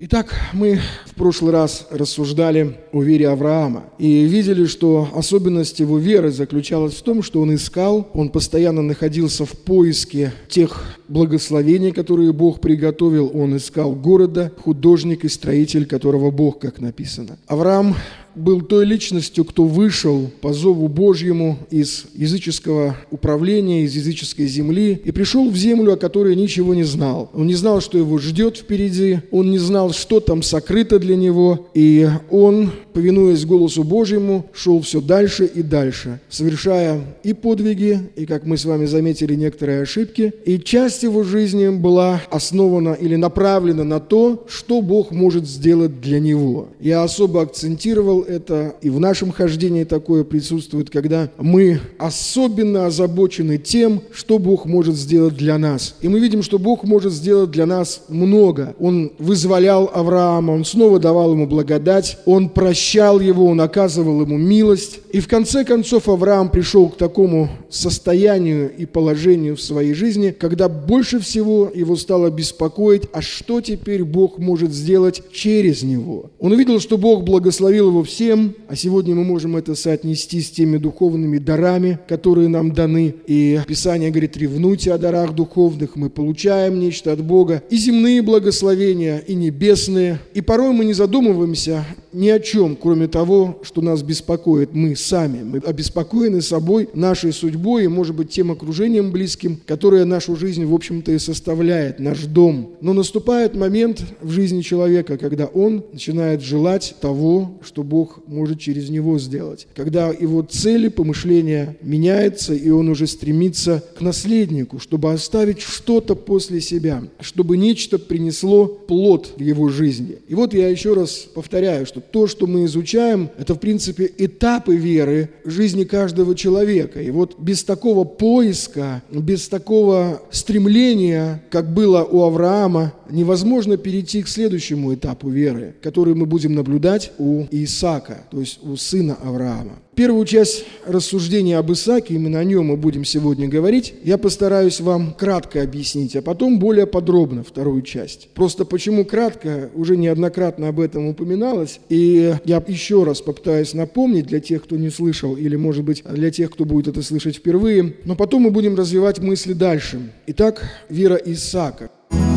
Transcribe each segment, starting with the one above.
Итак, мы в прошлый раз рассуждали о вере Авраама и видели, что особенность его веры заключалась в том, что он искал, он постоянно находился в поиске тех благословений, которые Бог приготовил, он искал города, художник и строитель, которого Бог, как написано. Авраам был той личностью, кто вышел по зову Божьему из языческого управления, из языческой земли и пришел в землю, о которой ничего не знал. Он не знал, что его ждет впереди, он не знал, что там сокрыто для него, и он, повинуясь голосу Божьему, шел все дальше и дальше, совершая и подвиги, и, как мы с вами заметили, некоторые ошибки, и часть его жизни была основана или направлена на то, что Бог может сделать для него. Я особо акцентировал это, и в нашем хождении такое присутствует, когда мы особенно озабочены тем, что Бог может сделать для нас. И мы видим, что Бог может сделать для нас много. Он вызволял Авраама, Он снова давал ему благодать, Он прощал его, Он оказывал ему милость. И в конце концов Авраам пришел к такому состоянию и положению в своей жизни, когда больше всего его стало беспокоить, а что теперь Бог может сделать через него. Он увидел, что Бог благословил его всем, а сегодня мы можем это соотнести с теми духовными дарами, которые нам даны. И Писание говорит: ревнуйте о дарах духовных, мы получаем нечто от Бога, и земные благословения, и небесные. И порой мы не задумываемся ни о чем, кроме того, что нас беспокоит мы сами. Мы обеспокоены собой, нашей судьбой и, может быть, тем окружением близким, которое нашу жизнь, в общем-то, и составляет, наш дом. Но наступает момент в жизни человека, когда он начинает желать того, что Бог может через него сделать. Когда его цели, помышления меняются, и он уже стремится к наследнику, чтобы оставить что-то после себя, чтобы нечто принесло плод в его жизни. И вот я еще раз повторяю, что то, что мы изучаем, это, в принципе, этапы веры жизни каждого человека. И вот без такого поиска, без такого стремления, как было у Авраама, невозможно перейти к следующему этапу веры, который мы будем наблюдать у Исаака, то есть у сына Авраама. Первую часть рассуждения об Исааке, именно о нем мы будем сегодня говорить, я постараюсь вам кратко объяснить, а потом более подробно вторую часть. Просто почему кратко, уже неоднократно об этом упоминалось, и я еще раз попытаюсь напомнить для тех, кто не слышал, или, может быть, для тех, кто будет это слышать впервые, но потом мы будем развивать мысли дальше. Итак, вера Исаака.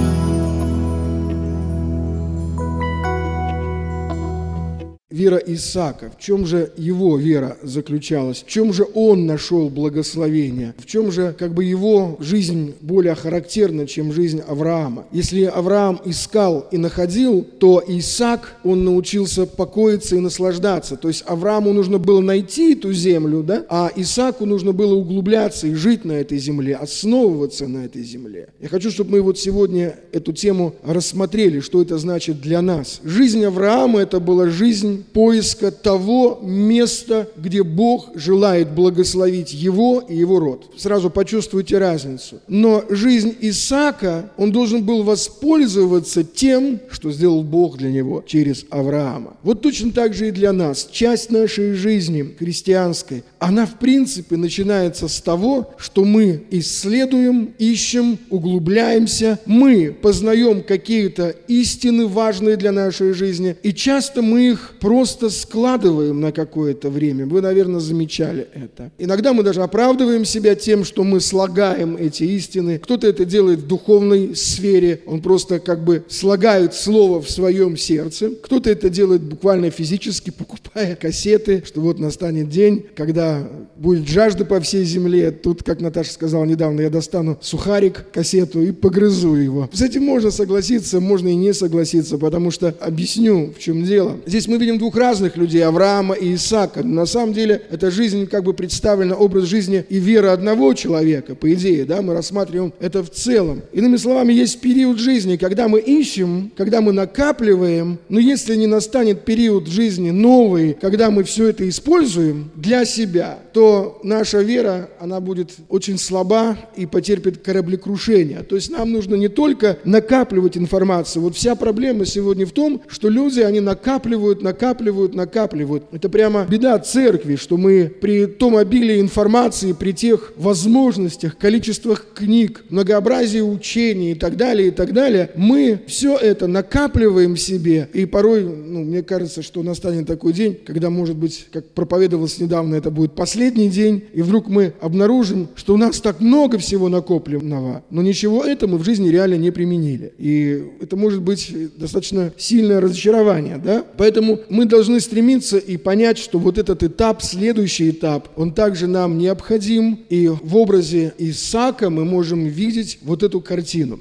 Вера Исаака. В чем же его вера заключалась? В чем же он нашел благословение? В чем же его жизнь более характерна, чем жизнь Авраама? Если Авраам искал и находил, то Исаак, он научился покоиться и наслаждаться. То есть Аврааму нужно было найти эту землю, да? А Исааку нужно было углубляться и жить на этой земле, основываться на этой земле. Я хочу, чтобы мы вот сегодня эту тему рассмотрели, что это значит для нас. Жизнь Авраама – это была жизнь поиска того места, где Бог желает благословить его и его род. Сразу почувствуйте разницу. Но жизнь Исаака, он должен был воспользоваться тем, что сделал Бог для него через Авраама. Вот точно так же и для нас. Часть нашей жизни христианской, она в принципе начинается с того, что мы исследуем, ищем, углубляемся, мы познаем какие-то истины, важные для нашей жизни, и часто мы их просто складываем на какое-то время. Вы, наверное, замечали это. Иногда мы даже оправдываем себя тем, что мы слагаем эти истины. Кто-то это делает в духовной сфере, он просто слагает слово в своем сердце. Кто-то это делает буквально физически, покупая кассеты, что вот настанет день, когда будет жажда по всей земле. Тут, как Наташа сказала недавно, я достану сухарик, кассету и погрызу его. С этим можно согласиться, можно и не согласиться, потому что объясню, в чем дело. Здесь мы видим двух разных людей, Авраама и Исаака. Но на самом деле эта жизнь представлена, образ жизни и вера одного человека, по идее, да, мы рассматриваем это в целом. Иными словами, есть период жизни, когда мы ищем, когда мы накапливаем, но если не настанет период жизни новой, новые, когда мы все это используем для себя, то наша вера, она будет очень слаба и потерпит кораблекрушение. То есть нам нужно не только накапливать информацию. Вот вся проблема сегодня в том, что люди, они накапливают. Это прямо беда церкви, что мы при том обилии информации, при тех возможностях, количествах книг, многообразии учений и так далее, мы все это накапливаем себе. И порой, мне кажется, что настанет такой день, когда, может быть, как проповедовалось недавно, это будет последний день, и вдруг мы обнаружим, что у нас так много всего накопленного, но ничего этого мы в жизни реально не применили. И это может быть достаточно сильное разочарование, да? Поэтому мы должны стремиться и понять, что вот этот этап, следующий этап, он также нам необходим, и в образе Исаака мы можем видеть вот эту картину.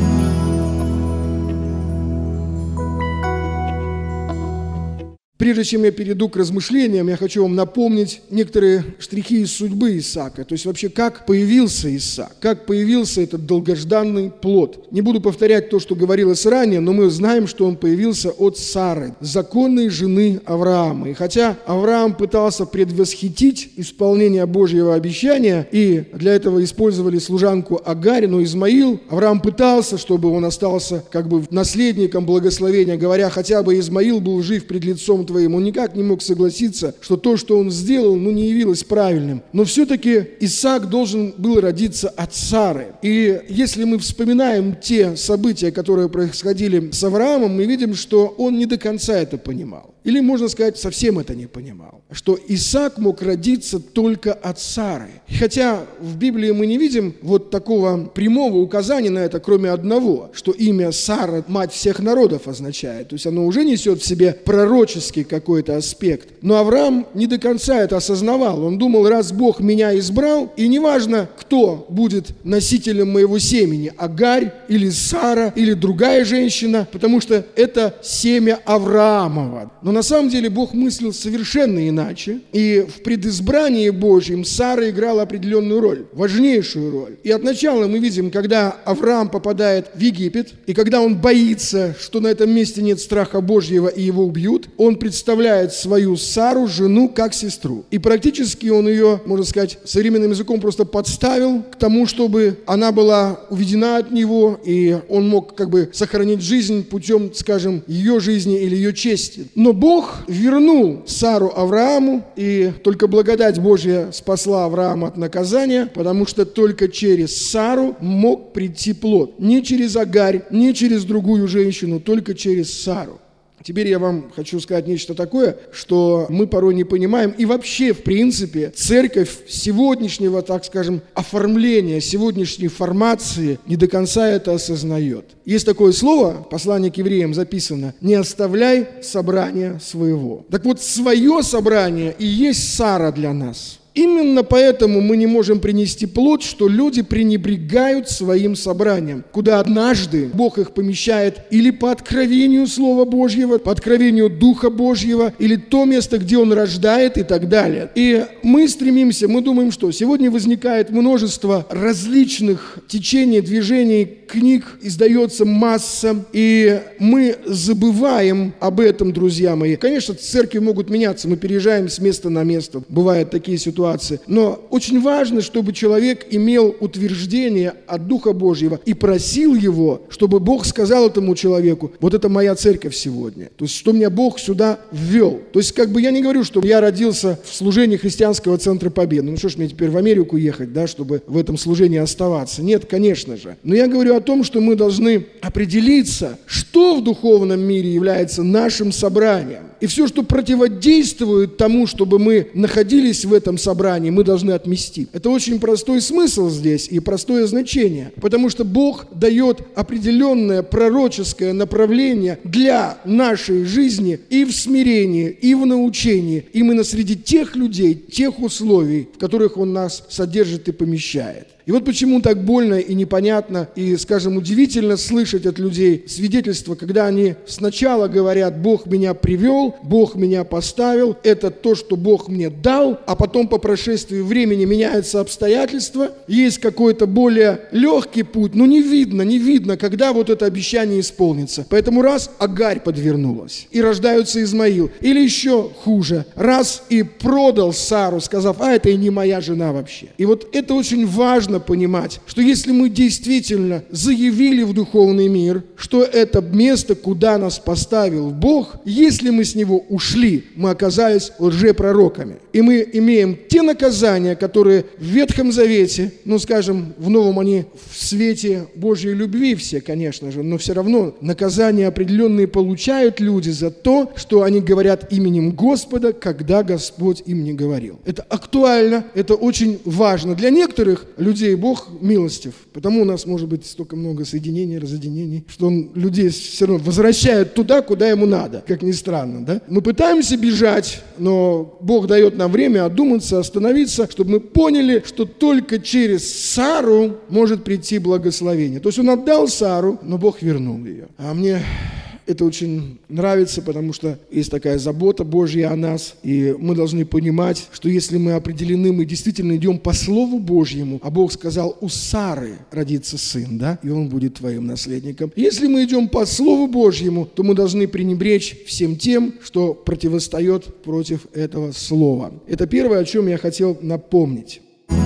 Прежде чем я перейду к размышлениям, я хочу вам напомнить некоторые штрихи из судьбы Исаака. То есть вообще, как появился Исаак, как появился этот долгожданный плод. Не буду повторять то, что говорилось ранее, но мы знаем, что он появился от Сары, законной жены Авраама. И хотя Авраам пытался предвосхитить исполнение Божьего обещания, и для этого использовали служанку Агарь, но Авраам пытался, чтобы он остался наследником благословения, говоря, хотя бы Измаил был жив пред лицом твоим. Он никак не мог согласиться, что то, что он сделал, не явилось правильным. Но все-таки Исаак должен был родиться от Сары. И если мы вспоминаем те события, которые происходили с Авраамом, мы видим, что он не до конца это понимал. Или, можно сказать, совсем это не понимал. Что Исаак мог родиться только от Сары. Хотя в Библии мы не видим вот такого прямого указания на это, кроме одного, что имя Сара, мать всех народов, означает. То есть оно уже несет в себе пророческий какой-то аспект. Но Авраам не до конца это осознавал. Он думал, раз Бог меня избрал, и неважно, кто будет носителем моего семени, Агарь или Сара или другая женщина, потому что это семя Авраамова. Но на самом деле Бог мыслил совершенно иначе, и в предизбрании Божьем Сара играла определенную роль, важнейшую роль. И от начала мы видим, когда Авраам попадает в Египет, и когда он боится, что на этом месте нет страха Божьего и его убьют, он представляет свою Сару, жену, как сестру. И практически он ее, можно сказать, современным языком просто подставил к тому, чтобы она была уведена от него, и он мог сохранить жизнь путем, скажем, ее жизни или ее чести. Но Бог вернул Сару Аврааму, и только благодать Божья спасла Авраама от наказания, потому что только через Сару мог прийти плод. Не через Агарь, не через другую женщину, только через Сару. Теперь я вам хочу сказать нечто такое, что мы порой не понимаем. И вообще, в принципе, церковь сегодняшнего, так скажем, оформления, сегодняшней формации не до конца это осознает. Есть такое слово, послание к евреям записано: «Не оставляй собрания своего». Так вот, свое собрание и есть Сара для нас. Именно поэтому мы не можем принести плод, что люди пренебрегают своим собранием, куда однажды Бог их помещает или по откровению Слова Божьего, по откровению Духа Божьего, или то место, где Он рождает и так далее. И мы стремимся, мы думаем, что сегодня возникает множество различных течений, движений, книг, издается масса, и мы забываем об этом, друзья мои. Конечно, церкви могут меняться, мы переезжаем с места на место, бывают такие ситуации. Но очень важно, чтобы человек имел утверждение от Духа Божьего и просил его, чтобы Бог сказал этому человеку: вот это моя церковь сегодня. То есть, что меня Бог сюда ввел. То есть, я не говорю, что я родился в служении Христианского центра Победы. Что ж мне теперь в Америку ехать, чтобы в этом служении оставаться? Нет, конечно же. Но я говорю о том, что мы должны определиться, что в духовном мире является нашим собранием. И все, что противодействует тому, чтобы мы находились в этом собрании, мы должны отместить. Это очень простой смысл здесь и простое значение, потому что Бог дает определенное пророческое направление для нашей жизни и в смирении, и в научении, именно среди тех людей, тех условий, в которых Он нас содержит и помещает. И вот почему так больно и непонятно, и, скажем, удивительно слышать от людей свидетельства, когда они сначала говорят: «Бог меня привел, Бог меня поставил, это то, что Бог мне дал», а потом по прошествии времени меняются обстоятельства, есть какой-то более легкий путь, но не видно, когда вот это обещание исполнится. Поэтому раз Агарь подвернулась, и рождается Измаил, или еще хуже, раз и продал Сару, сказав: «А это и не моя жена вообще». И вот это очень важно понимать, что если мы действительно заявили в духовный мир, что это место, куда нас поставил Бог, если мы с него ушли, мы оказались лжепророками. И мы имеем те наказания, которые в Ветхом Завете, скажем, в Новом они в свете Божьей любви все, конечно же, но все равно наказания определенные получают люди за то, что они говорят именем Господа, когда Господь им не говорил. Это актуально, это очень важно. Для некоторых людей Бог милостив, потому у нас может быть столько много соединений, разъединений, что Он людей все равно возвращает туда, куда ему надо, как ни странно, да? Мы пытаемся бежать, но Бог дает нам время одуматься, остановиться, чтобы мы поняли, что только через Сару может прийти благословение. То есть Он отдал Сару, но Бог вернул ее. А мне это очень нравится, потому что есть такая забота Божья о нас, и мы должны понимать, что если мы определены, мы действительно идем по Слову Божьему, а Бог сказал: у Сары родится сын, да, и он будет твоим наследником. Если мы идем по Слову Божьему, то мы должны пренебречь всем тем, что противостоит против этого Слова. Это первое, о чем я хотел напомнить.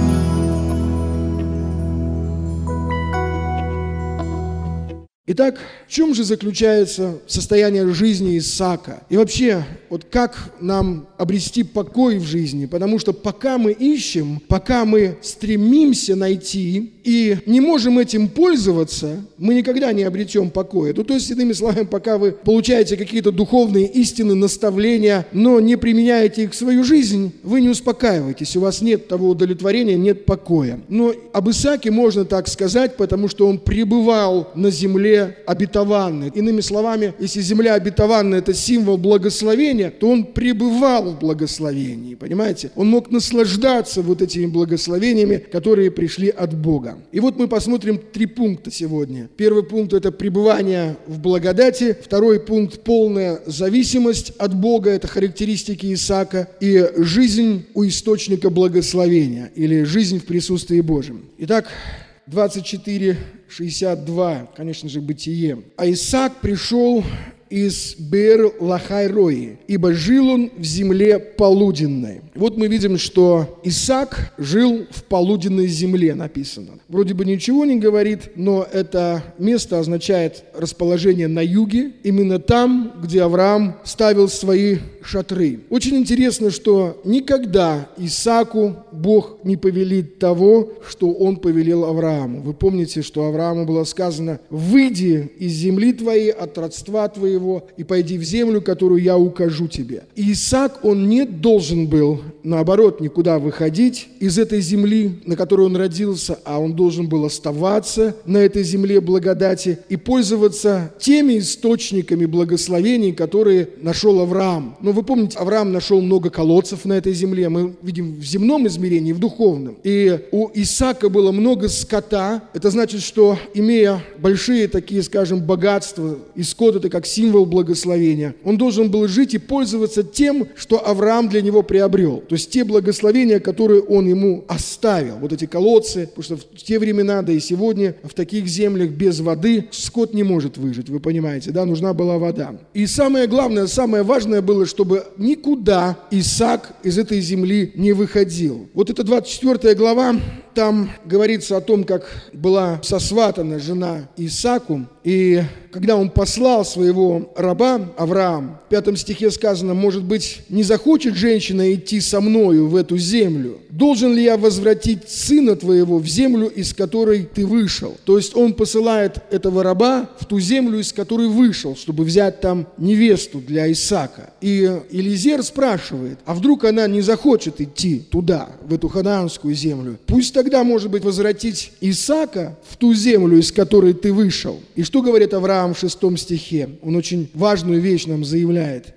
Итак, в чем же заключается состояние жизни Исаака? И вообще, вот как нам обрести покой в жизни? Потому что пока мы ищем, пока мы стремимся найти и не можем этим пользоваться, мы никогда не обретем покоя. То есть, иными словами, пока вы получаете какие-то духовные истины, наставления, но не применяете их в свою жизнь, вы не успокаиваетесь, у вас нет того удовлетворения, нет покоя. Но об Исааке можно так сказать, потому что он пребывал на земле обетованной. Иными словами, если земля обетованная – это символ благословения, то он пребывал в благословении, понимаете? Он мог наслаждаться вот этими благословениями, которые пришли от Бога. И вот мы посмотрим 3 пункта сегодня. Первый пункт – это пребывание в благодати. Второй пункт – полная зависимость от Бога, это характеристики Исаака. И жизнь у источника благословения, или жизнь в присутствии Божьем. Итак, 24:62, конечно же, Бытие. «А Исаак пришел из Беэр-Лахай-Рои, ибо жил он в земле полуденной». Вот мы видим, что Исаак жил в полуденной земле, написано. Вроде бы ничего не говорит, но это место означает расположение на юге, именно там, где Авраам ставил свои шатры. Очень интересно, что никогда Исааку Бог не повелит того, что он повелел Аврааму. Вы помните, что Аврааму было сказано: «Выйди из земли твоей, от родства твоего, и пойди в землю, которую я укажу тебе». И Исаак, он не должен был, наоборот, никуда выходить из этой земли, на которой он родился, а он должен был оставаться на этой земле благодати и пользоваться теми источниками благословений, которые нашел Авраам. Но вы помните, Авраам нашел много колодцев на этой земле, мы видим в земном измерении, в духовном. И у Исаака было много скота. Это значит, что, имея большие такие, скажем, богатства, и скот — это как символ благословения, он должен был жить и пользоваться тем, что Авраам для него приобрел. То есть те благословения, которые он ему оставил. Вот эти колодцы, потому что в те времена, да и сегодня, в таких землях без воды скот не может выжить, вы понимаете, да, нужна была вода. И самое главное, самое важное было, чтобы никуда Исаак из этой земли не выходил. Вот это 24 глава, там говорится о том, как была сосватана жена Исааку, и когда он послал своего раба Авраам, в 5 стихе сказано: «Может быть, не захочет женщина идти со мною в эту землю? Должен ли я возвратить сына твоего в землю, из которой ты вышел?» То есть он посылает этого раба в ту землю, из которой вышел, чтобы взять там невесту для Исаака. И Элизер спрашивает: а вдруг она не захочет идти туда, в эту ханаанскую землю? Пусть тогда, может быть, возвратить Исаака в ту землю, из которой ты вышел. И что говорит Авраам в 6 стихе? Он очень важную вещь нам заявляет.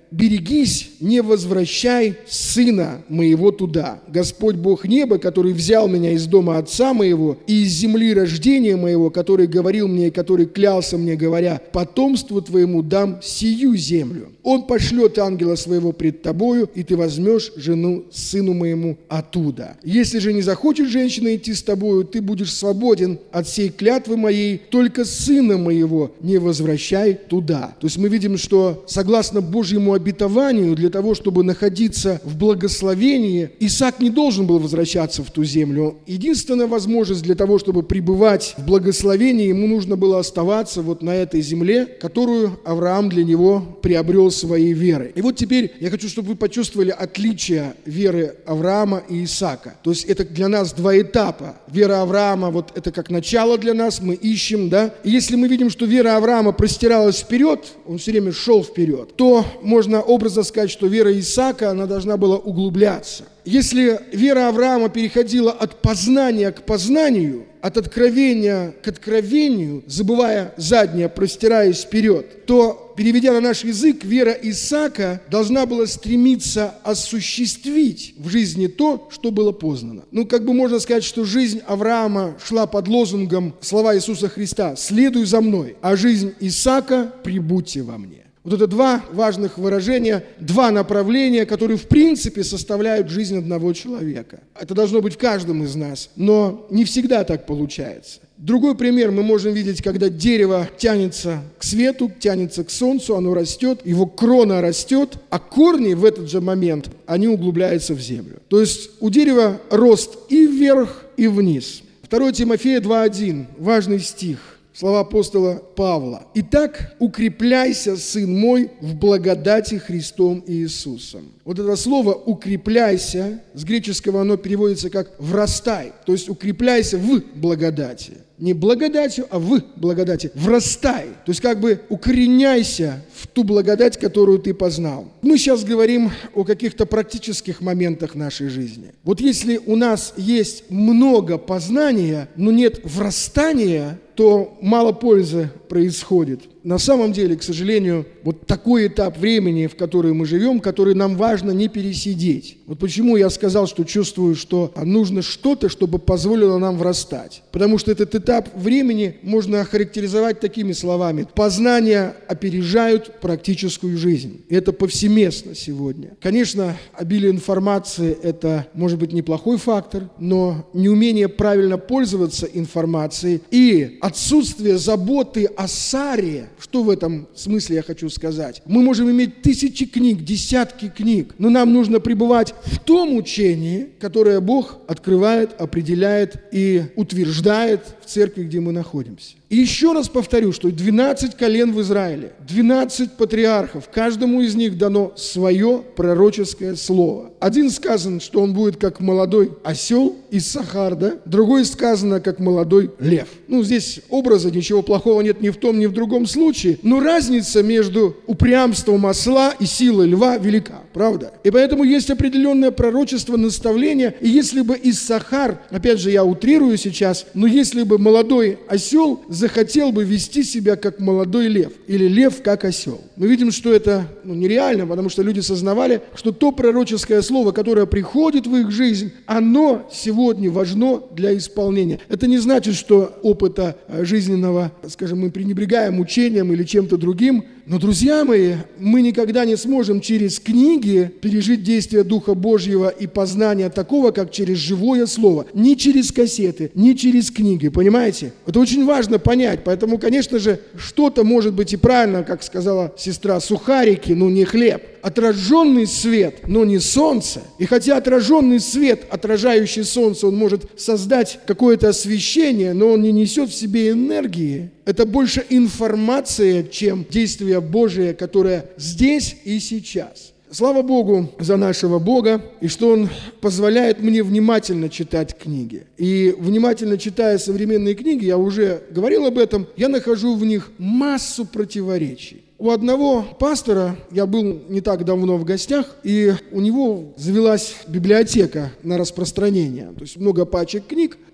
берегись, не возвращай сына моего туда. Господь Бог неба, который взял меня из дома отца моего и из земли рождения моего, который говорил мне и который клялся мне, говоря, потомству твоему дам сию землю. Он пошлет ангела своего пред тобою, и ты возьмешь жену сыну моему оттуда. Если же не захочет женщина идти с тобою, ты будешь свободен от сей клятвы моей, только сына моего не возвращай туда». То есть мы видим, что согласно Божьему обетованию, для того, чтобы находиться в благословении, Исаак не должен был возвращаться в ту землю. Единственная возможность для того, чтобы пребывать в благословении, ему нужно было оставаться вот на этой земле, которую Авраам для него приобрел своей верой. И вот теперь я хочу, чтобы вы почувствовали отличие веры Авраама и Исаака. То есть это для нас два этапа. Вера Авраама, вот это как начало для нас, мы ищем, да. И если мы видим, что вера Авраама простиралась вперед, он все время шел вперед, то можно образно сказать, что вера Исаака, она должна была углубляться. Если вера Авраама переходила от познания к познанию, от откровения к откровению, забывая заднее, простираясь вперед, то, переведя на наш язык, вера Исаака должна была стремиться осуществить в жизни то, что было познано. Можно сказать, что жизнь Авраама шла под лозунгом слова Иисуса Христа «Следуй за мной», а жизнь Исаака «Прибудьте во мне». Вот это два важных выражения, два направления, которые в принципе составляют жизнь одного человека. Это должно быть в каждом из нас, но не всегда так получается. Другой пример мы можем видеть, когда дерево тянется к свету, тянется к солнцу, оно растет, его крона растет, а корни в этот же момент, они углубляются в землю. То есть у дерева рост и вверх, и вниз. 2 Тимофея 2:1, важный стих. Слова апостола Павла. «Итак, укрепляйся, сын мой, в благодати Христом Иисусом». Вот это слово «укрепляйся», с греческого оно переводится как «врастай», то есть укрепляйся в благодати. Не благодатью, а в благодати. Врастай, то есть укореняйся в ту благодать, которую ты познал. Мы сейчас говорим о каких-то практических моментах нашей жизни. Вот если у нас есть много познания, но нет врастания, то мало пользы происходит. На самом деле, к сожалению, вот такой этап времени, в который мы живем, который нам важно не пересидеть. Вот почему я сказал, что чувствую, что нужно что-то, чтобы позволило нам врастать. Потому что этот этап времени можно охарактеризовать такими словами. Познания опережают практическую жизнь. И это повсеместно сегодня. Конечно, обилие информации – это, может быть, неплохой фактор, но неумение правильно пользоваться информацией и отсутствие заботы о саре, что в этом смысле я хочу сказать? Мы можем иметь тысячи книг, десятки книг, но нам нужно пребывать в том учении, которое Бог открывает, определяет и утверждает в церкви, где мы находимся. И еще раз повторю, что 12 колен в Израиле, 12 патриархов, каждому из них дано свое пророческое слово. Один сказан, что он будет как молодой осел из Сахар, да? Другой сказано, как молодой лев. Здесь образа ничего плохого нет ни в том, ни в другом случае, но разница между упрямством осла и силой льва велика, правда? И поэтому есть определенное пророчество, наставление, и если бы Иссахар, опять же я утрирую сейчас, но если бы молодой осел захотел бы вести себя как молодой лев, или лев как осел. Мы видим, что это нереально, потому что люди сознавали, что то пророческое слово, которое приходит в их жизнь, оно сегодня важно для исполнения. Это не значит, что опыта жизненного, мы пренебрегаем учением или чем-то другим, но, друзья мои, мы никогда не сможем через книги пережить действие Духа Божьего и познание такого, как через живое слово. Ни через кассеты, ни через книги, понимаете? Это очень важно понять. Поэтому, конечно же, что-то может быть и правильно, как сказала сестра, сухарики, но не хлеб. Отраженный свет, но не солнце. И хотя отраженный свет, отражающий солнце, он может создать какое-то освещение, но он не несет в себе энергии. Это больше информация, чем действие Божие, которое здесь и сейчас. Слава Богу за нашего Бога, и что Он позволяет мне внимательно читать книги. И внимательно читая современные книги, я уже говорил об этом, я нахожу в них массу противоречий. У одного пастора, я был не так давно в гостях, и у него завелась библиотека на распространение. То есть много пачек книг,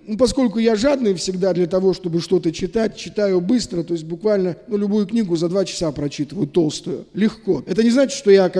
Поскольку я жадный всегда для того, чтобы что-то читать, читаю быстро, то есть буквально любую книгу за 2 часа прочитываю, толстую, легко. Это не значит, что я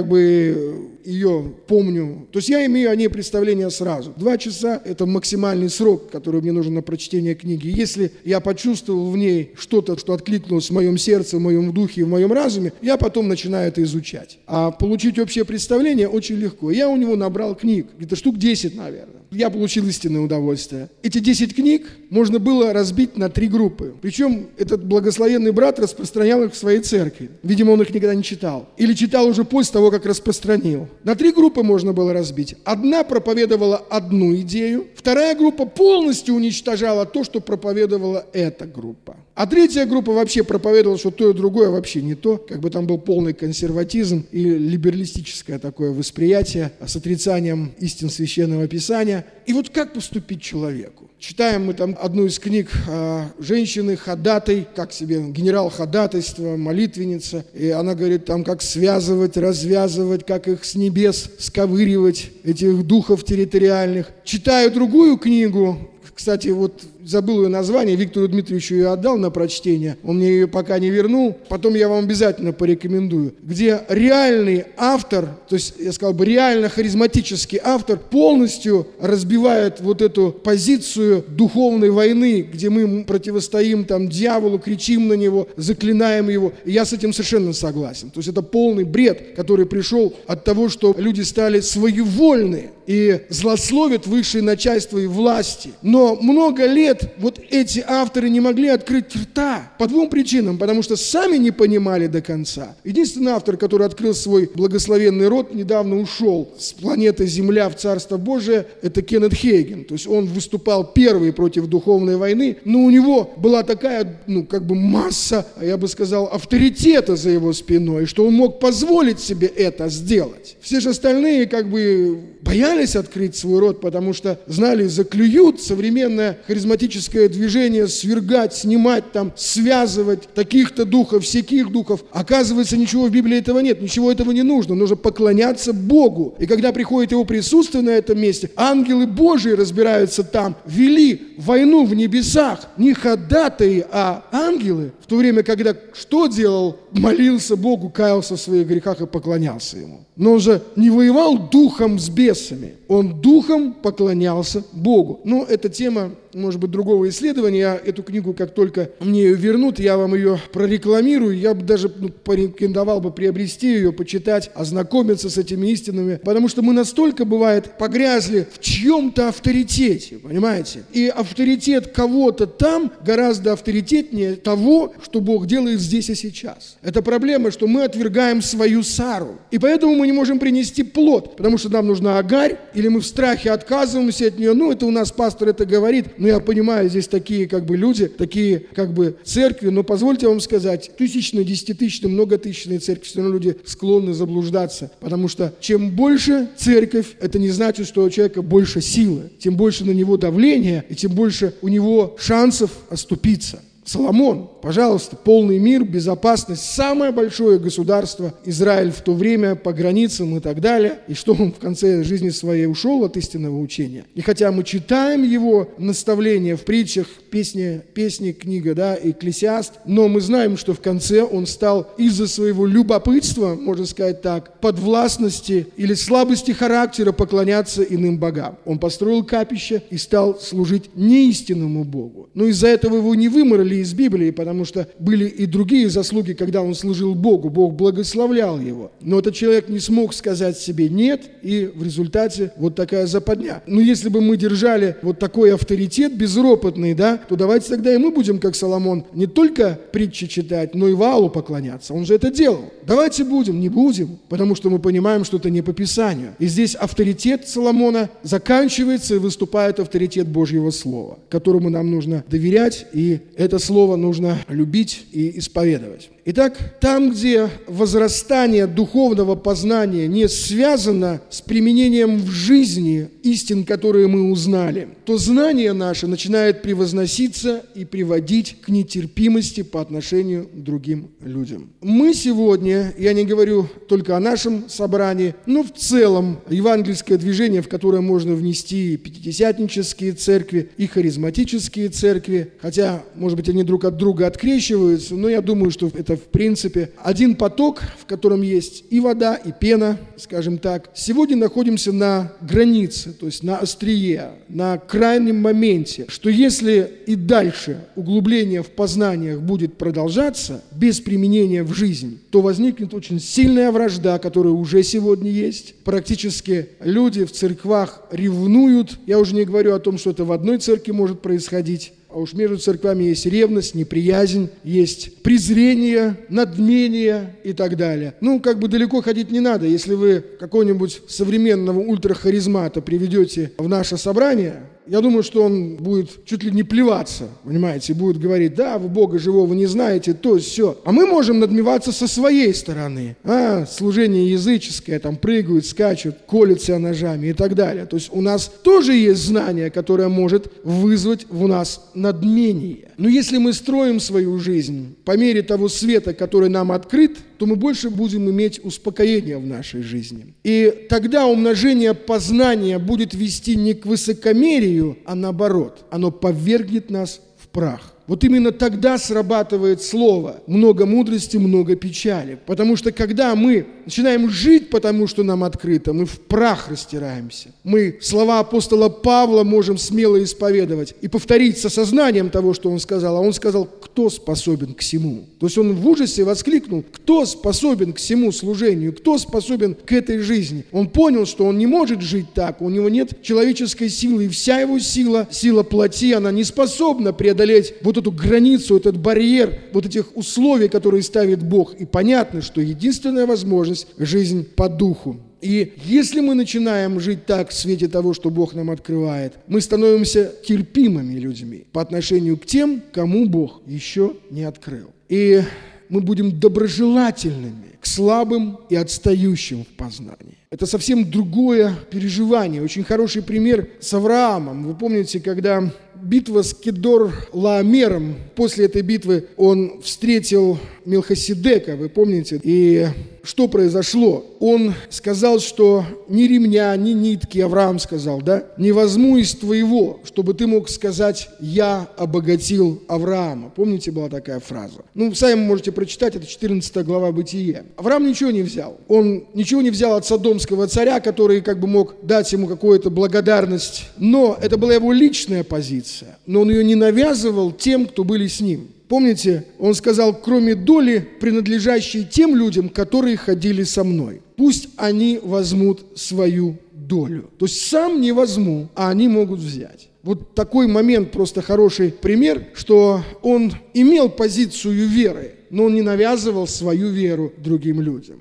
ее помню. То есть я имею о ней представление сразу. 2 часа – это максимальный срок, который мне нужен на прочтение книги. Если я почувствовал в ней что-то, что откликнулось в моем сердце, в моем духе, в моем разуме, я потом начинаю это изучать. А получить общее представление очень легко. Я у него набрал книг, где-то штук 10, наверное. Я получил истинное удовольствие. Эти 10 книг можно было разбить на 3 группы. Причем этот благословенный брат распространял их в своей церкви. Видимо, он их никогда не читал. Или читал уже после того, как распространил. На 3 группы можно было разбить. Одна проповедовала одну идею, вторая группа полностью уничтожала то, что проповедовала эта группа. А третья группа вообще проповедовала, что то и другое вообще не то. Там был полный консерватизм и либералистическое такое восприятие с отрицанием истин Священного Писания. И вот как поступить человеку? Читаем мы там одну из книг женщины ходатай, генерал ходатайства, молитвенница. И она говорит там, как связывать, развязывать, как их с небес сковыривать, этих духов территориальных. Читаю другую книгу. Кстати, забыл ее название, Виктору Дмитриевичу ее отдал на прочтение, он мне ее пока не вернул, потом я вам обязательно порекомендую, где реальный автор, то есть, я сказал бы, реально харизматический автор полностью разбивает эту позицию духовной войны, где мы противостоим дьяволу, кричим на него, заклинаем его. И я с этим совершенно согласен. То есть это полный бред, который пришел от того, что люди стали своевольны и злословят высшее начальство и власти. Но много лет эти авторы не могли открыть рта по 2 причинам, потому что сами не понимали до конца. Единственный автор, который открыл свой благословенный рот, недавно ушел с планеты Земля в Царство Божие, это Кеннет Хейген. То есть он выступал первый против духовной войны, но у него была такая, масса, я бы сказал, авторитета за его спиной, что он мог позволить себе это сделать. Все же остальные боялись открыть свой рот, потому что знали, заклюют современное харизматическое движение, свергать, снимать, связывать таких-то духов, всяких духов. Оказывается, ничего в Библии этого нет, ничего этого не нужно. Нужно поклоняться Богу. И когда приходит Его присутствие на этом месте, ангелы Божии разбираются там, вели войну в небесах. Не ходатаи, а ангелы. В то время, когда что делал? Молился Богу, каялся в своих грехах и поклонялся Ему. Но он же не воевал духом с бесами. Он духом поклонялся Богу. Это тема, может быть, другого исследования. Я эту книгу, как только мне ее вернут, я вам ее прорекламирую. Я бы даже порекомендовал бы приобрести ее, почитать, ознакомиться с этими истинами. Потому что мы настолько, бывает, погрязли в чьем-то авторитете, понимаете? И авторитет кого-то там гораздо авторитетнее того, что Бог делает здесь и сейчас. Это проблема, что мы отвергаем свою Сару. И поэтому мы не можем принести плод, потому что нам нужна Агарь, или мы в страхе отказываемся от нее. Это у нас пастор это говорит, но я понимаю, здесь такие люди, такие церкви, но позвольте вам сказать, тысячные, десятитысячные, многотысячные церкви, все равно люди склонны заблуждаться, потому что чем больше церковь, это не значит, что у человека больше силы, тем больше на него давление, и тем больше у него шансов оступиться. Соломон, пожалуйста, полный мир, безопасность, самое большое государство, Израиль в то время, по границам и так далее. И что он в конце жизни своей ушел от истинного учения. И хотя мы читаем его наставления в притчах, песни, книга, Экклесиаст, но мы знаем, что в конце он стал из-за своего любопытства, можно сказать так, подвластности или слабости характера поклоняться иным богам. Он построил капище и стал служить неистинному Богу. Но из-за этого его не выморали из Библии, потому что были и другие заслуги, когда он служил Богу, Бог благословлял его. Но этот человек не смог сказать себе «нет», и в результате такая западня. Но если бы мы держали такой авторитет безропотный, то давайте тогда и мы будем, как Соломон, не только притчи читать, но и Ваалу поклоняться. Он же это делал. Давайте будем, не будем, потому что мы понимаем, что это не по Писанию. И здесь авторитет Соломона заканчивается, и выступает авторитет Божьего Слова, которому нам нужно доверять, и это Слово нужно любить и исповедовать. Итак, там, где возрастание духовного познания не связано с применением в жизни истин, которые мы узнали, то знание наше начинает превозноситься и приводить к нетерпимости по отношению к другим людям. Мы сегодня, я не говорю только о нашем собрании, но в целом евангельское движение, в которое можно внести и пятидесятнические церкви, и харизматические церкви, хотя, может быть, они друг от друга открещиваются, но я думаю, что это, в принципе, один поток, в котором есть и вода, и пена, скажем так. Сегодня находимся на границе, то есть на острие, на крайнем моменте, что если и дальше углубление в познаниях будет продолжаться без применения в жизнь, то возникнет очень сильная вражда, которая уже сегодня есть. Практически люди в церквах ревнуют. Я уже не говорю о том, что это в одной церкви может происходить, а уж между церквами есть ревность, неприязнь, есть презрение, надмение и так далее. Далеко ходить не надо. Если вы какого-нибудь современного ультрахаризмата приведете в наше собрание, я думаю, что он будет чуть ли не плеваться, понимаете, будет говорить: да, вы Бога живого не знаете, то все. А мы можем надмеваться со своей стороны. Служение языческое, там прыгают, скачут, колют себя ножами и так далее. То есть у нас тоже есть знание, которое может вызвать в нас надмение. Но если мы строим свою жизнь по мере того света, который нам открыт, то мы больше будем иметь успокоение в нашей жизни. И тогда умножение познания будет вести не к высокомерию, а наоборот. Оно повергнет нас в прах. Вот именно тогда срабатывает слово: много мудрости, много печали. Потому что когда мы начинаем жить потому, что нам открыто, мы в прах растираемся. Мы слова апостола Павла можем смело исповедовать и повторить с осознанием того, что он сказал. А он сказал: кто способен к сему? То есть он в ужасе воскликнул: кто способен к сему служению? Кто способен к этой жизни? Он понял, что он не может жить так, у него нет человеческой силы, и вся его сила, сила плоти, она не способна преодолеть вот эту границу, этот барьер, вот этих условий, которые ставит Бог. И понятно, что единственная возможность – жизнь по духу. И если мы начинаем жить так в свете того, что Бог нам открывает, мы становимся терпимыми людьми по отношению к тем, кому Бог еще не открыл. И мы будем доброжелательными к слабым и отстающим в познании. Это совсем другое переживание. Очень хороший пример с Авраамом. Вы помните, когда битва с Кедор-Лаомером, после этой битвы он встретил Мелхиседека, вы помните, и что произошло? Он сказал, что ни ремня, ни нитки, Авраам сказал, да, не возьму из твоего, чтобы ты мог сказать: я обогатил Авраама. Помните, была такая фраза? Сами можете прочитать, это 14 глава Бытие. Авраам ничего не взял. Он ничего не взял от содомского царя, который мог дать ему какую-то благодарность, но это была его личная позиция. Но он ее не навязывал тем, кто были с ним. Помните, он сказал: кроме доли, принадлежащей тем людям, которые ходили со мной, пусть они возьмут свою долю. То есть сам не возьму, а они могут взять. Вот такой момент, просто хороший пример, что он имел позицию веры, но он не навязывал свою веру другим людям.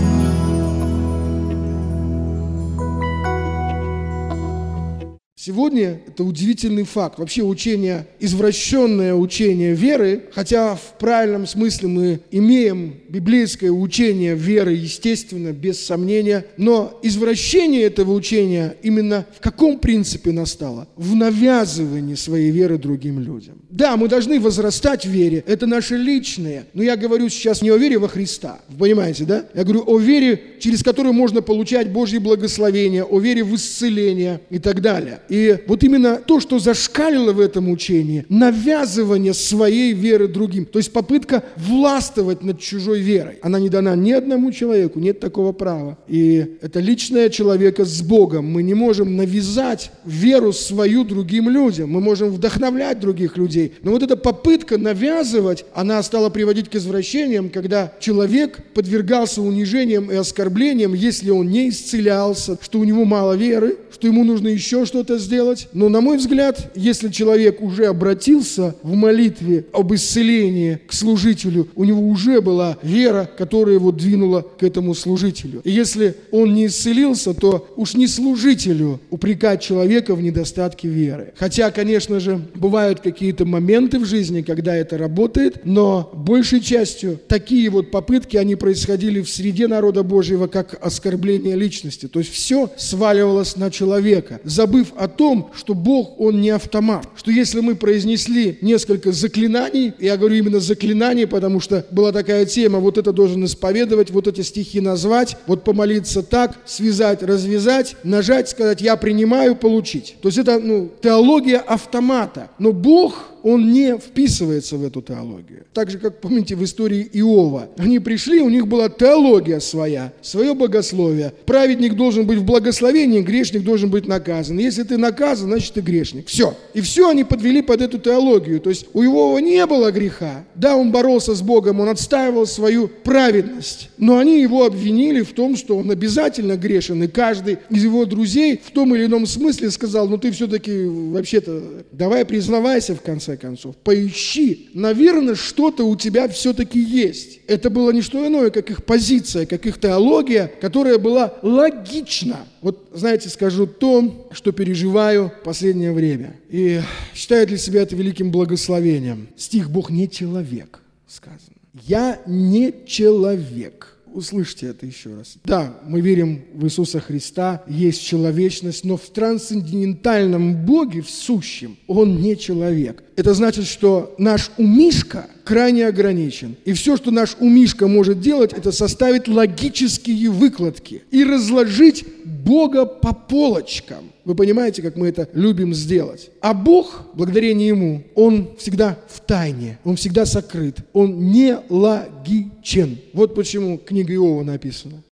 Сегодня это удивительный факт. Вообще извращенное учение веры, хотя в правильном смысле мы имеем библейское учение веры, естественно, без сомнения, но извращение этого учения именно в каком принципе настало? В навязывании своей веры другим людям. Да, мы должны возрастать в вере, это наше личное, но я говорю сейчас не о вере во Христа, вы понимаете, да? Я говорю о вере, через которую можно получать Божье благословение, о вере в исцеление и так далее. И вот именно то, что зашкалило в этом учении, навязывание своей веры другим, то есть попытка властвовать над чужой верой, она не дана ни одному человеку, нет такого права. И это личное человека с Богом. Мы не можем навязать веру свою другим людям, мы можем вдохновлять других людей. Но вот эта попытка навязывать, она стала приводить к извращениям, когда человек подвергался унижениям и оскорблениям, если он не исцелялся, что у него мало веры, что ему нужно еще что-то сделать. Но, на мой взгляд, если человек уже обратился в молитве об исцелении к служителю, у него уже была вера, которая его двинула к этому служителю. И если он не исцелился, то уж не служителю упрекать человека в недостатке веры. Хотя, конечно же, бывают какие-то моменты в жизни, когда это работает, но большей частью такие вот попытки, они происходили в среде народа Божьего как оскорбление личности. То есть все сваливалось на человека, забыв о том, что Бог, Он не автомат. Что если мы произнесли несколько заклинаний, я говорю именно заклинаний, потому что была такая тема, вот это должен исповедовать, вот эти стихи назвать, вот помолиться так, связать, развязать, нажать, сказать «я принимаю», получить. То есть это теология автомата. Но Бог, Он не вписывается в эту теологию. Так же, как, помните, в истории Иова. Они пришли, у них была теология своя, свое богословие. Праведник должен быть в благословении, грешник должен быть наказан. Если ты наказан, значит ты грешник. Все. И все они подвели под эту теологию. То есть у Иова не было греха. Да, он боролся с Богом, он отстаивал свою праведность. Но они его обвинили в том, что он обязательно грешен. И каждый из его друзей в том или ином смысле сказал, ты все-таки вообще-то давай признавайся в конце концов, поищи, наверное, что-то у тебя все-таки есть. Это было не что иное, как их позиция, как их теология, которая была логична. Вот, знаете, скажу то, что переживаю в последнее время. И считаю для себя это великим благословением. Стих «Бог не человек» сказано. «Я не человек». Услышьте это еще раз. Да, мы верим в Иисуса Христа, есть человечность, но в трансцендентальном Боге, в сущем, Он не человек. Это значит, что наш умишка крайне ограничен. И все, что наш умишка может делать, это составить логические выкладки и разложить Бога по полочкам. Вы понимаете, как мы это любим сделать. А Бог, благодарение Ему, Он всегда в тайне, Он всегда сокрыт, Он не логичен. Вот почему книга Иова написана.